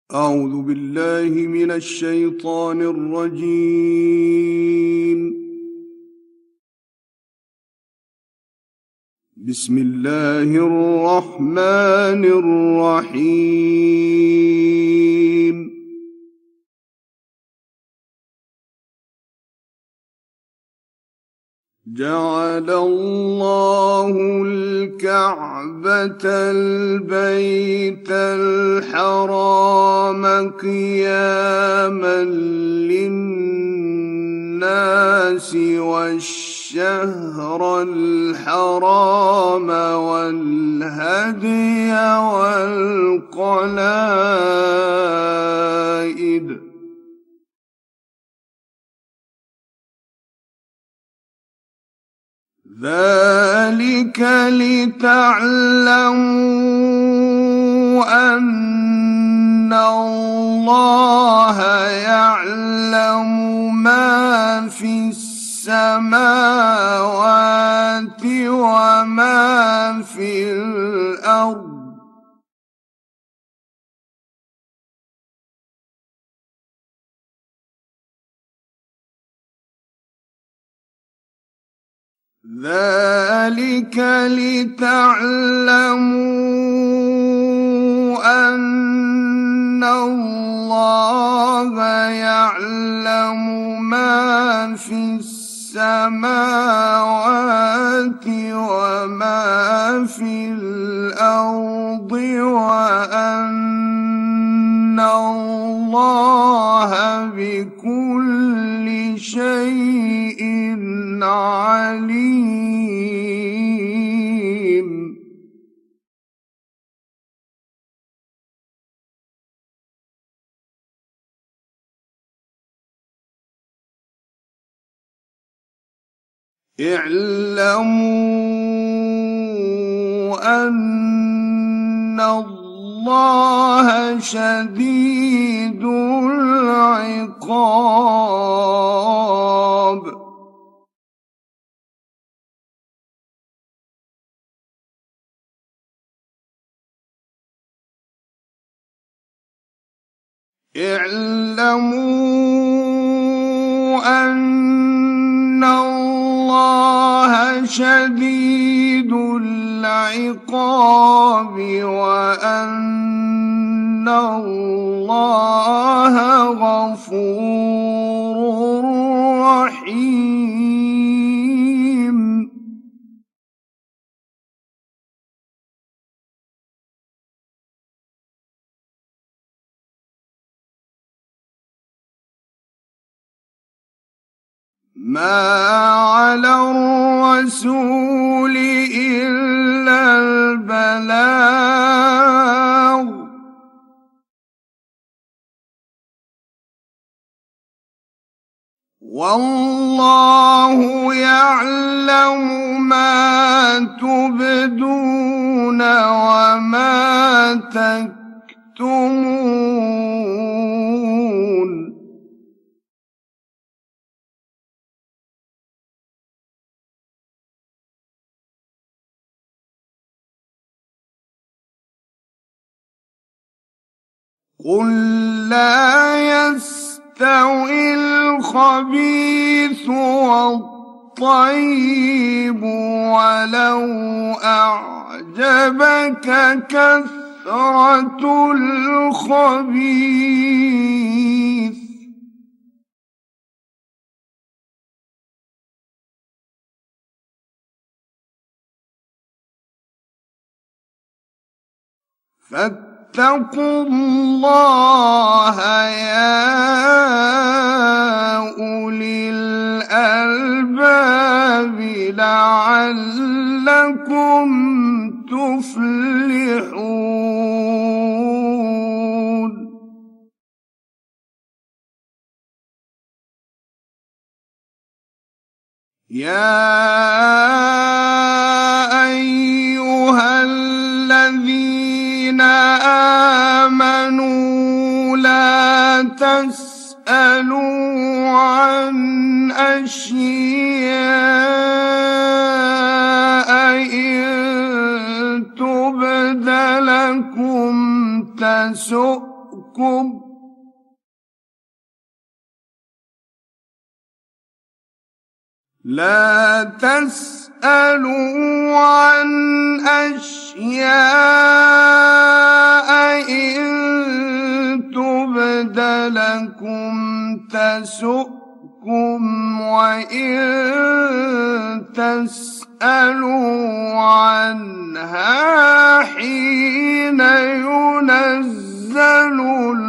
أعوذ بالله من الشيطان الرجيم. بسم الله الرحمن الرحيم. جعل الله الكعبة البيت الحرام قياما للناس والشهر الحرام والهدي والقلائد ذلك لتعلموا أن الله يعلم ما في السماوات وما في الأرض ذلك لتعلموا أن الله يعلم ما في السماوات وما في الأرض وأن الله بكل شيء عليم. اعلموا أن الله شديد العقاب. اعلموا أن الله شديد العقاب وأن الله غفور رحيم. ما على الرسول إلا البلاغ والله يعلم ما تبدون وما تكتمون. قل لا يستوي الخبيث والطيب ولو أعجبك كثرة الخبيث فاتقوا الله يا أولي الألباب لعلكم تفلحون. يا أيها الذين آمنوا لا تسألوا عن أشياء إن تبد لكم تسؤكم تسؤكم لا تسألوا عن أشياء إن تبد لكم تسؤكم وإن تسألوا عنها حين ينزل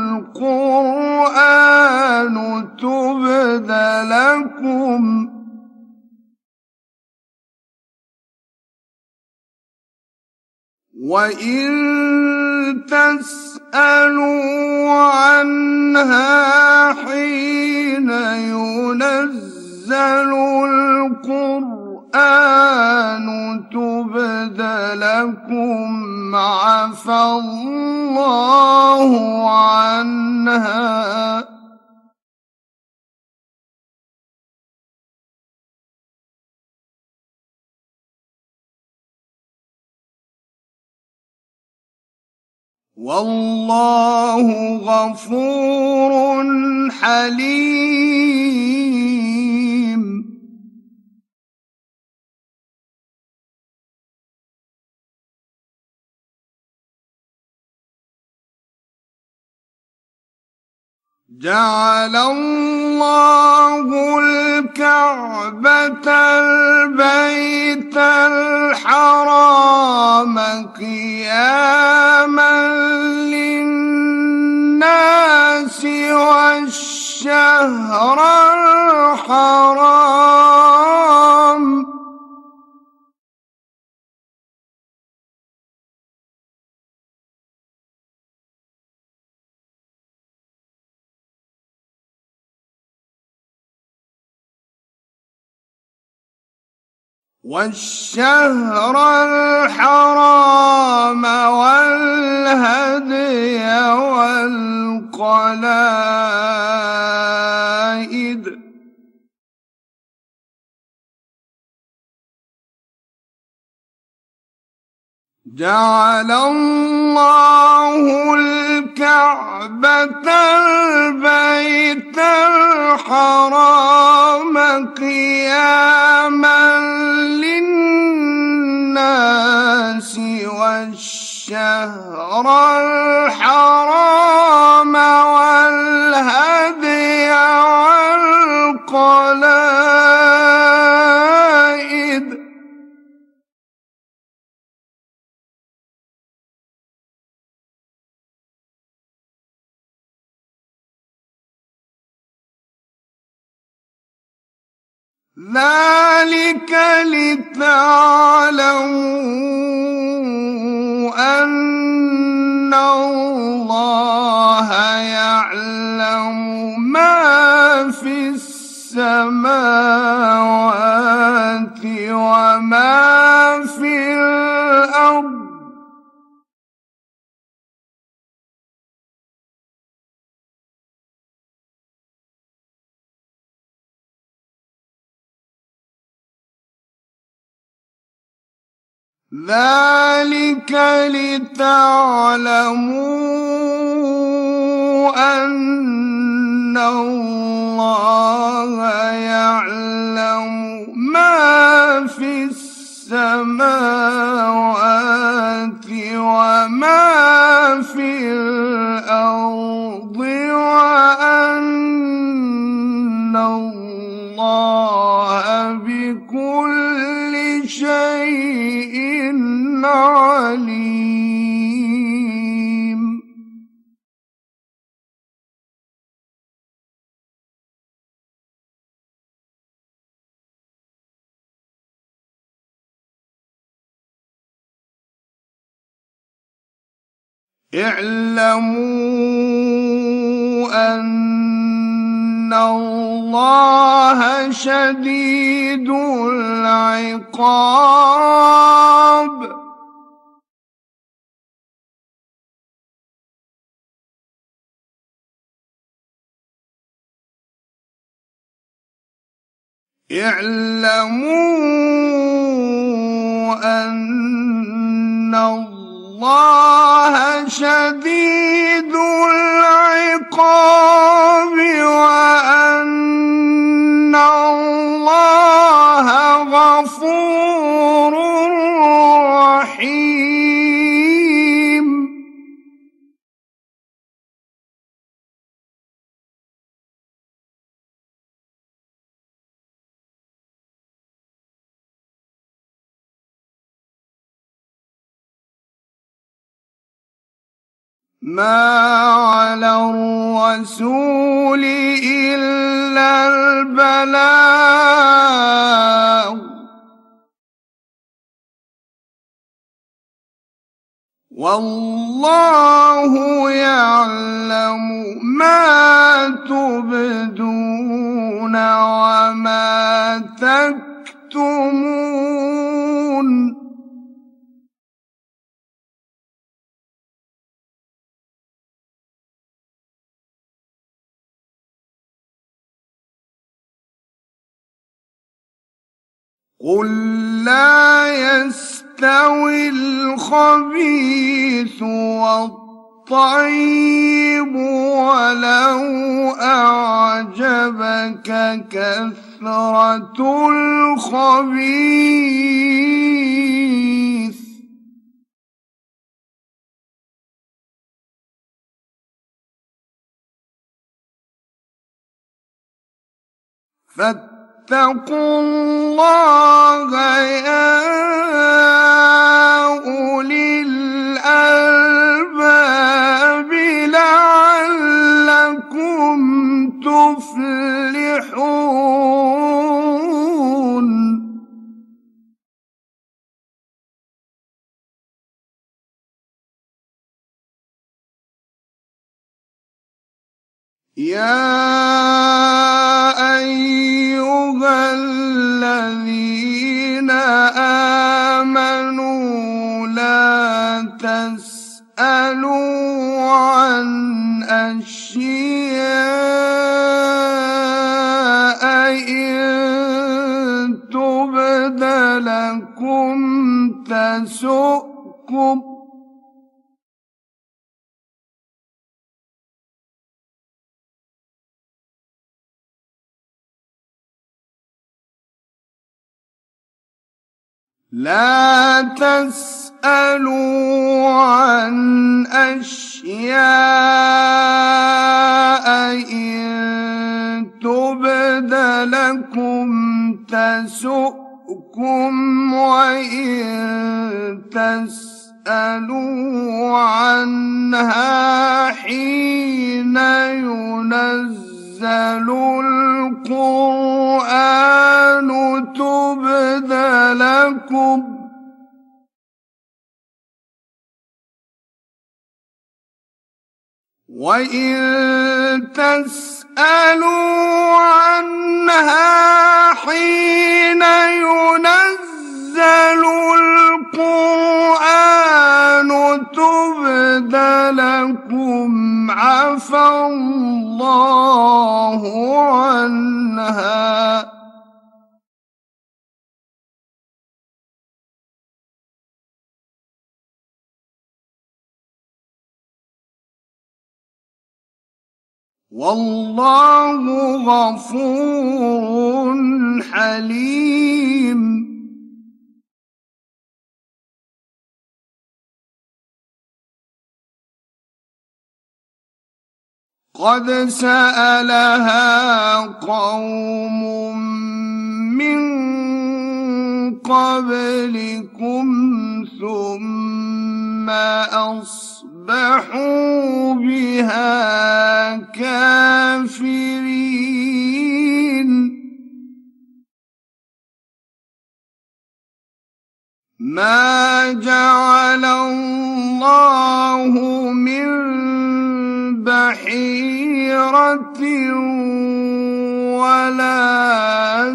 القرآن تبد لكم وإن تسألوا عنها حين ينزل القرآن تبد لكم عفى الله عنها والله غفور حليم. جعل الله الكعبة البيت الحرام قياما للناس والشهر الحرام والهدي والقلائد جعل الله الكعبة البيت الحرام قياما للناس والشهر الحرام والهدي والقلائد ذلك لتعلموا أن الله يعلم ما في السماوات وما في الأرض ذلك لتعلموا أن الله يعلم ما في السماوات وما في الأرض وأن الله بكل شيء عليم. اعلموا أن الله شديد العقاب اعلموا أن الله شديد العقاب ما على الرسول إلا البلاغ والله يعلم ما تبدون وما تكتمون قل لا يستوي الخبيث والطيب ولو أعجبك كثرة الخبيث فاتقوا الله يا أولي الألباب لعلكم تفلحون يا أيها الذين آمنوا لا تسألوا عن أشياء إن تبد لكم تسؤكم لا تسألوا عن أشياء إن تبد لكم تسؤكم وإن تسألوا عنها حين ينزل القرآن تبد لكم وإن تسألوا عنها حين ينزل القرآن تبد لكم عفى الله عنها والله غفور حليم قد سألها قوم من قبلكم ثم أصبحوا بها كافرين ما جعل الله من بحيرة ولا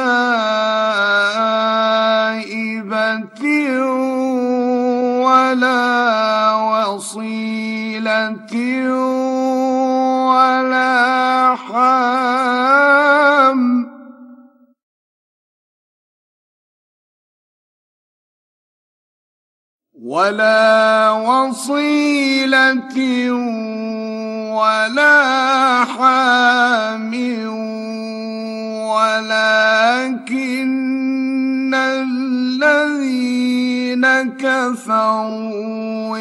سائبة ولا وصيلة ولا حام ولا وصيلة ولا حام ولكن الذين كفروا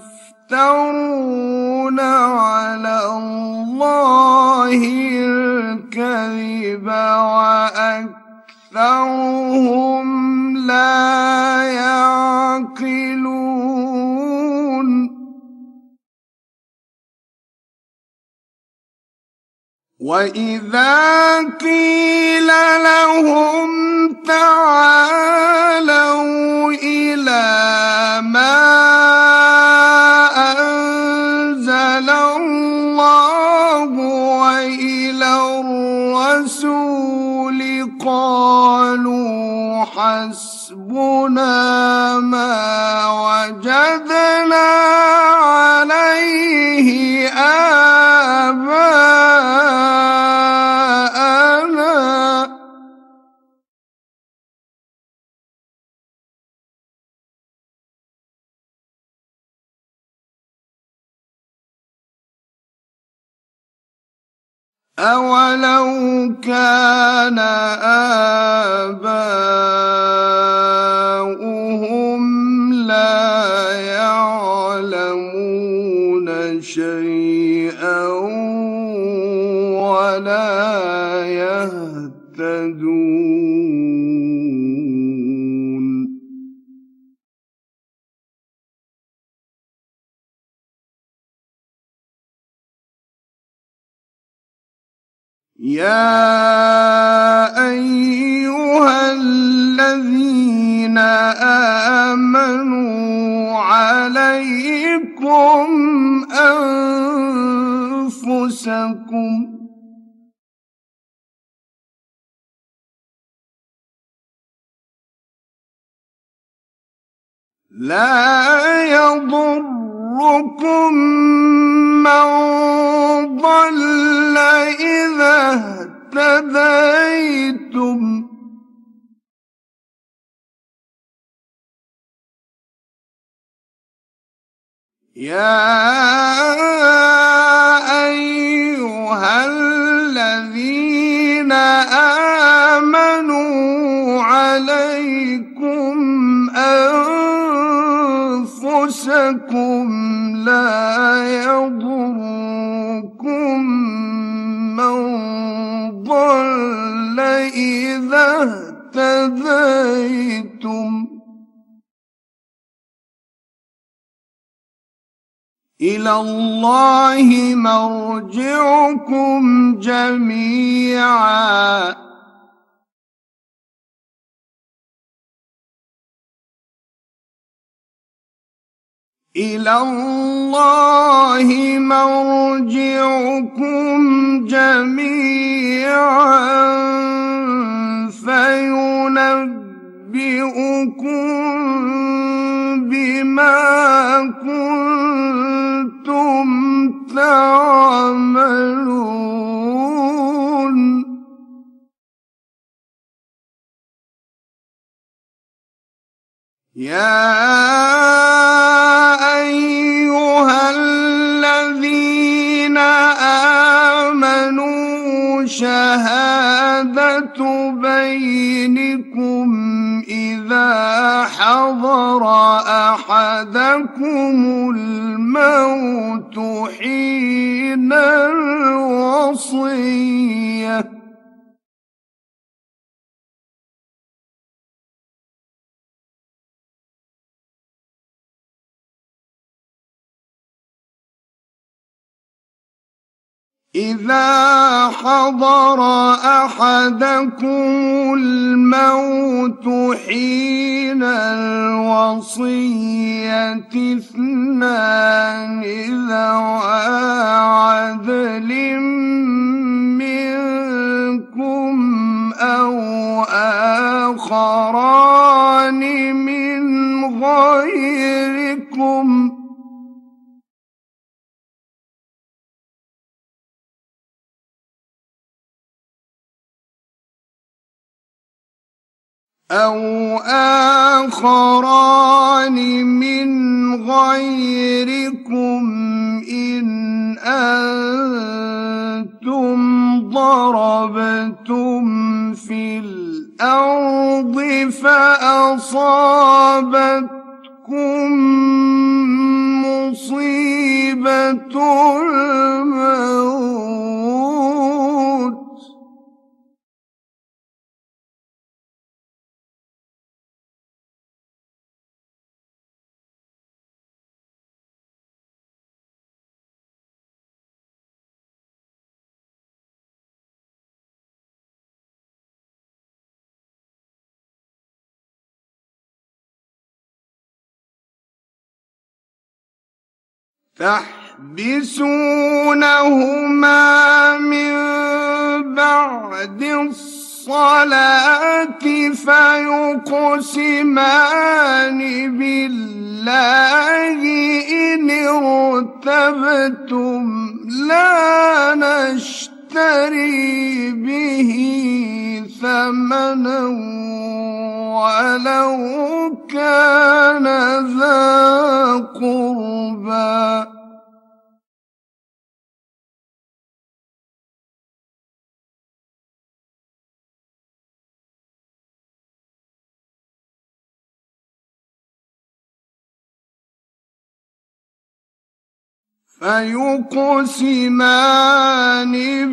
يفترون على الله الكذب وأكثرهم لا يعقلون وإذا قيل لهم تعالوا إلى ما أنزل الله وإلى الرسول قالوا حسبنا ما وجدنا عليه آباءنا. أولو كان آباؤهم لا يعلمون شيئا ولا يهتدون. يا أيها الذين آمنوا عليكم أنفسكم لا يضركم من ضل إذا اهتديتم. يا أيها الذين آمنوا عليكم أنفسكم لا يضركم من ضل إذا اهتديتم. إلى الله مرجعكم جميعا إلى الله مرجعكم جميعا فينبئكم بما كنتم تعملون. يا أيها الذين آمنوا شهادة بينكم إذا حضر أحدكم الموت حين الوصية إذا حضر أحدكم الموت حين الوصية اثنان ذوى عدل منكم أو آخران من غيركم إن أنتم ضربتم في الأرض فأصابتكم مصيبة الموت تحبسونهما من بعد الصلاة فيقسمان بالله إن ارتبتم لا نشتري به ثمنا ولو كان ذا قربى فيقسمان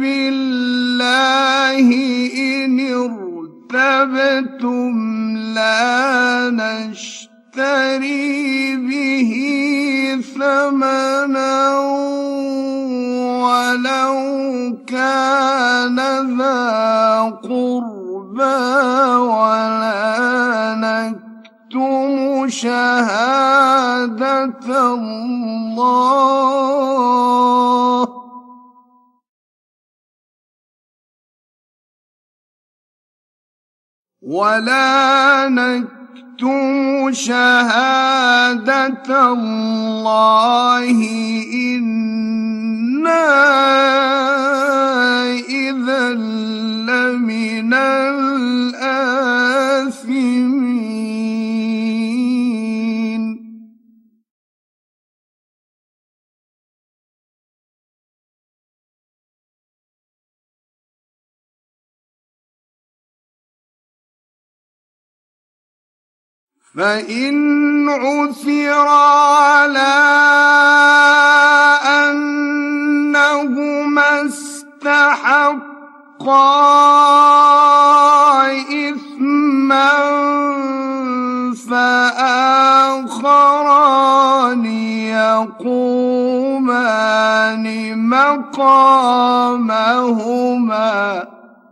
بالله إن ارتبتم لا نشتري به ثمنا ولو كان ذا قربى ولا نكتم شهادة الله إنا إذا لمن الآثمين فإن عثر على أنهما استحقا إثما فآخران يقومان مقامهما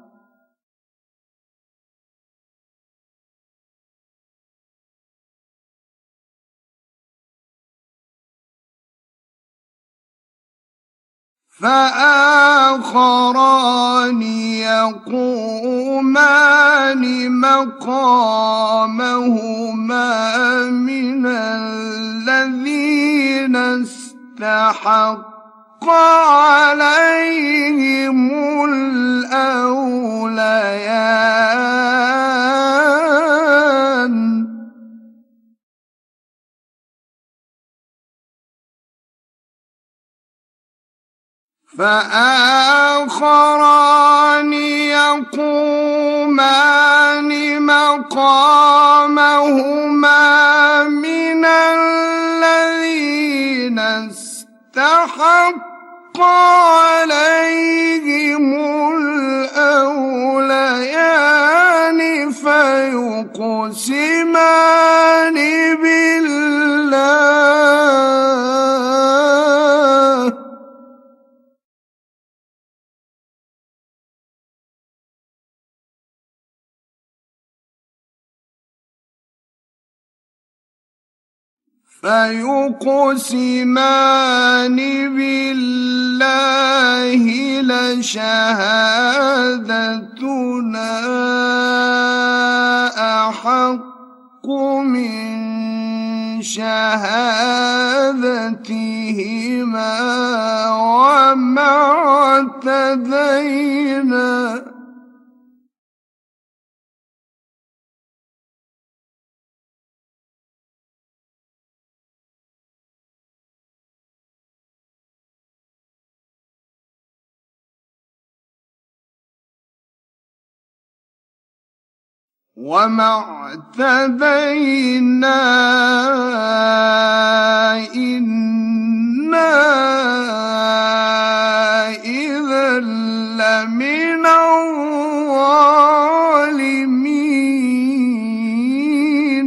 من الذين استحق عليهم الأوليان فآخران يقومان مقامهما من الذين استحق عليهم الأوليان فيقسمان بالله لشهادتنا أحق من شهادتهما وما اعتدينا إنا إذا لمن الظالمين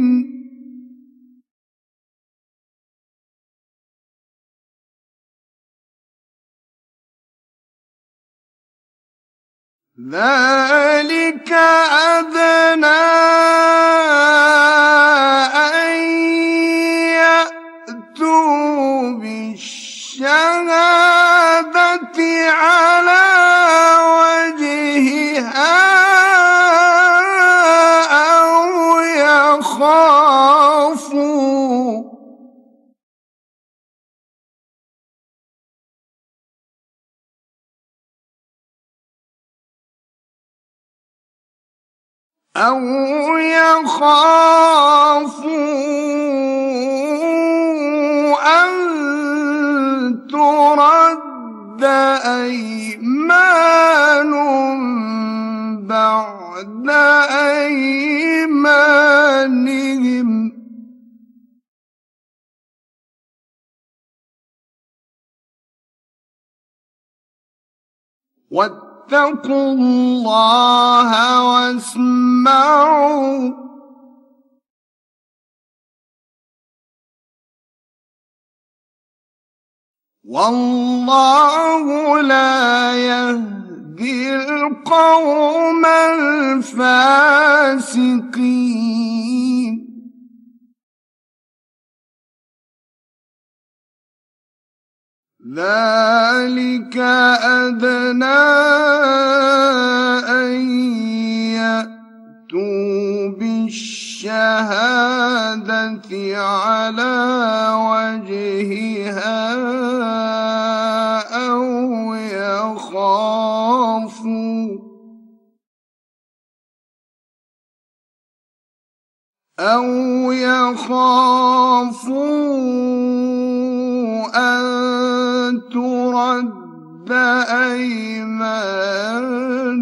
ذلك أدنى أن يأتوا بالشهادة أو يخافوا أن ترد أيمان بعد أيمانهم واتقوا الله واسمعوا والله لا يهدي القوم الفاسقين ذلك أدنى أن يأتوا بالشهادة على وجهها أو يخافوا أن ترد أيمان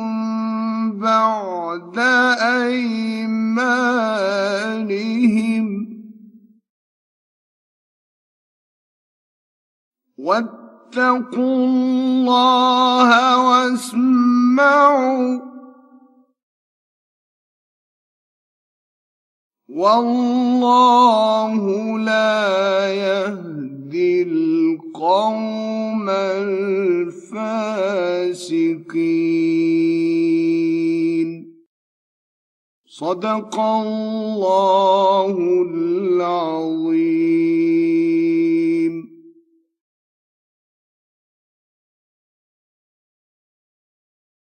بعد أيمانهم واتقوا الله واسمعوا والله لا يهدي القوم الفاسقين. صدق الله